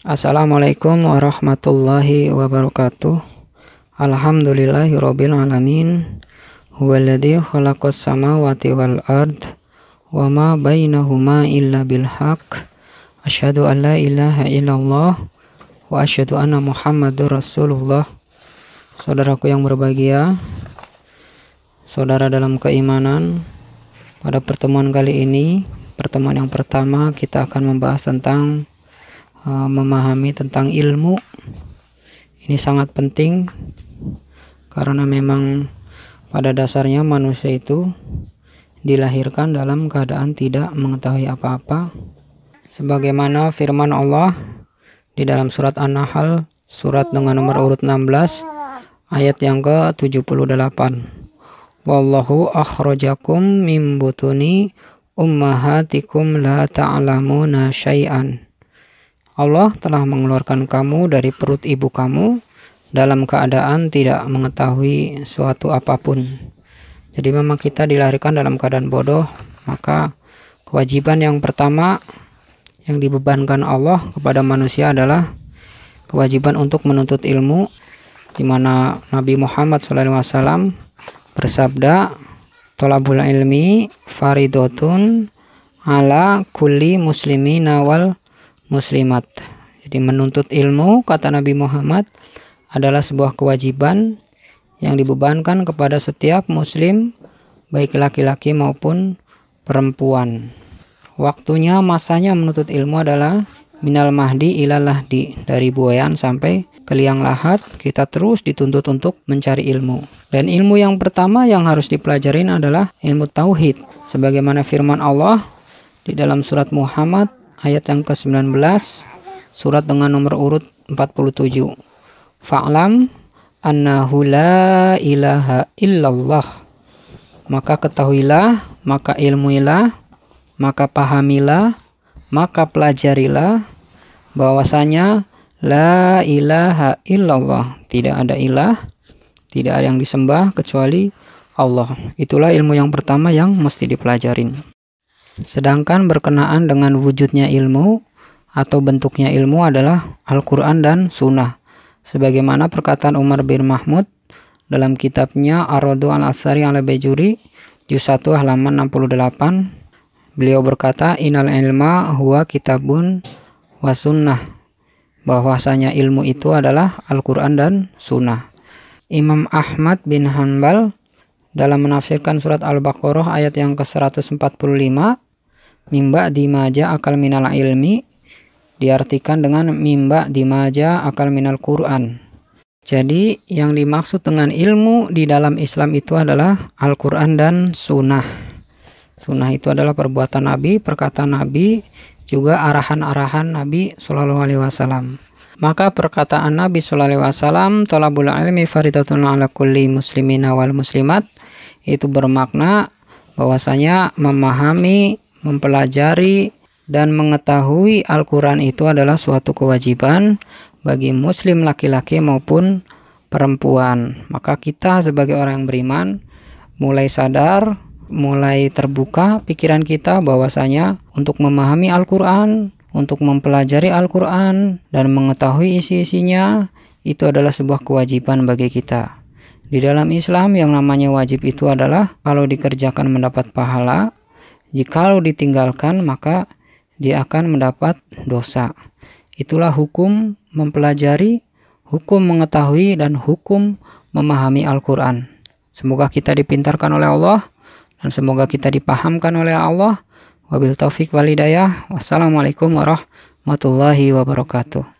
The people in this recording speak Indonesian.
Assalamualaikum warahmatullahi wabarakatuh. Alhamdulillahirabbil alamin. Huwallazi khalaqas samawati wal ard wa ma bainahuma illa bil haqq. Asyhadu an la ilaha illallah wa asyhadu anna Muhammadur Rasulullah. Saudaraku yang berbahagia, saudara dalam keimanan, pada pertemuan kali ini, pertemuan yang pertama, kita akan membahas tentang memahami tentang ilmu. Ini sangat penting karena memang pada dasarnya manusia itu dilahirkan dalam keadaan tidak mengetahui apa-apa, sebagaimana firman Allah di dalam surat An-Nahl, surat dengan nomor urut 16, ayat yang ke-78. Wallahu akhrajakum min butuni ummahatikum la ta'lamuna syai'an. Allah telah mengeluarkan kamu dari perut ibu kamu dalam keadaan tidak mengetahui suatu apapun. Jadi memang kita dilahirkan dalam keadaan bodoh, maka kewajiban yang pertama yang dibebankan Allah kepada manusia adalah kewajiban untuk menuntut ilmu, di mana Nabi Muhammad SAW bersabda, "Thalabul ilmi faridotun ala kulli muslimina wal muslimat." Jadi menuntut ilmu, kata Nabi Muhammad, adalah sebuah kewajiban yang dibebankan kepada setiap muslim, baik laki-laki maupun perempuan. Waktunya, masanya menuntut ilmu adalah minal mahdi ilal lahdi, dari buayan sampai ke liang lahat kita terus dituntut untuk mencari ilmu. Dan ilmu yang pertama yang harus dipelajarin adalah ilmu tauhid, sebagaimana firman Allah di dalam surat Muhammad ayat yang ke-19, surat dengan nomor urut 47. Fa'lam annahu la ilaha illallah. Maka ketahuilah, maka ilmuilah, maka pahamilah, maka pelajarilah bahwasanya la ilaha illallah, tidak ada ilah, tidak ada yang disembah kecuali Allah. Itulah ilmu yang pertama yang mesti dipelajarin. Sedangkan berkenaan dengan wujudnya ilmu atau bentuknya ilmu adalah Al-Quran dan Sunnah. Sebagaimana perkataan Umar bin Mahmud dalam kitabnya Ar-Raddu al-Athari al-Bajuri, juz 1 halaman 68. Beliau berkata, "Innal ilma huwa kitabun wa sunnah." Bahwasanya ilmu itu adalah Al-Quran dan Sunnah. Imam Ahmad bin Hanbal dalam menafsirkan surat Al-Baqarah ayat yang ke-145, mimba dimaja akal minal ilmi, diartikan dengan mimba dimaja akal minal Quran. Jadi yang dimaksud dengan ilmu di dalam Islam itu adalah Al-Quran dan Sunnah. Sunnah itu adalah perbuatan Nabi, perkataan Nabi, juga arahan-arahan Nabi SAW. Maka perkataan Nabi SAW, "Thalabul ilmi faridatun ala kulli muslimina wal muslimat," itu bermakna bahwasanya memahami, mempelajari, dan mengetahui Al-Quran itu adalah suatu kewajiban bagi muslim laki-laki maupun perempuan. Maka kita sebagai orang yang beriman mulai sadar, mulai terbuka pikiran kita bahwasanya untuk memahami Al-Quran, untuk mempelajari Al-Quran dan mengetahui isi-isinya, itu adalah sebuah kewajiban bagi kita. Di dalam Islam yang namanya wajib itu adalah kalau dikerjakan mendapat pahala, jikalau ditinggalkan maka dia akan mendapat dosa. Itulah hukum mempelajari, hukum mengetahui, dan hukum memahami Al-Quran. Semoga kita dipintarkan oleh Allah dan semoga kita dipahamkan oleh Allah. Wabil taufiq wal hidayah. Wassalamualaikum warahmatullahi wabarakatuh.